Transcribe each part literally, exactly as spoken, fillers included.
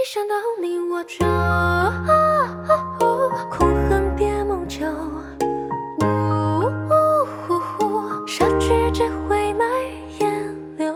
想到你我就空恨别梦久，杀去只会埋烟柳。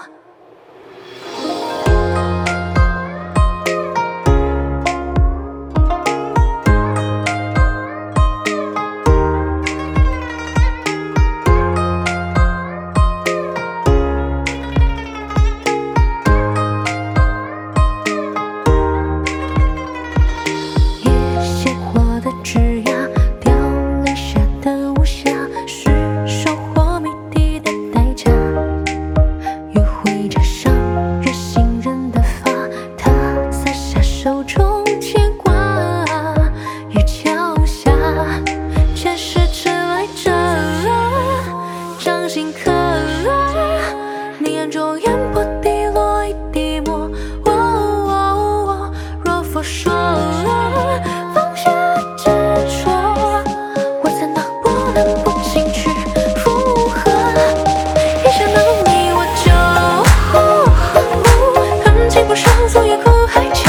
手中牵挂，雨桥下，前世迟来者，掌心刻，你眼中烟波滴落一滴墨。哦哦哦，若佛说放下执着，我怎能不能不进去附和？一想到你我就恨情不上，昨夜哭海秋。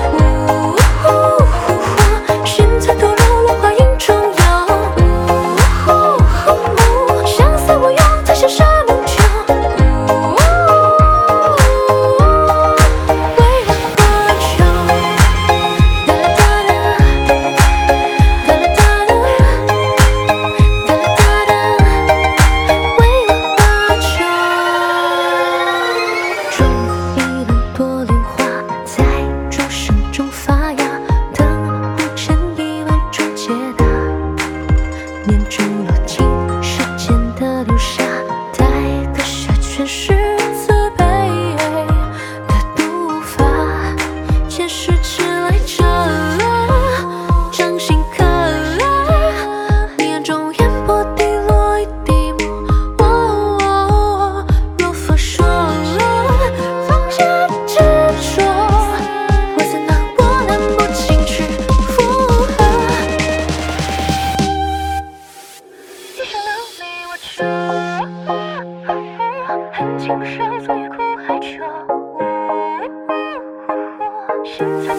念住了今世间的流沙，带得下全是慈悲的读法。前世迟来者，掌心刻，你眼中烟波滴落一滴墨。哦哦，若佛说放下执着，我怎能不能不进去附和？恨情不上，昨夜哭海秋。现在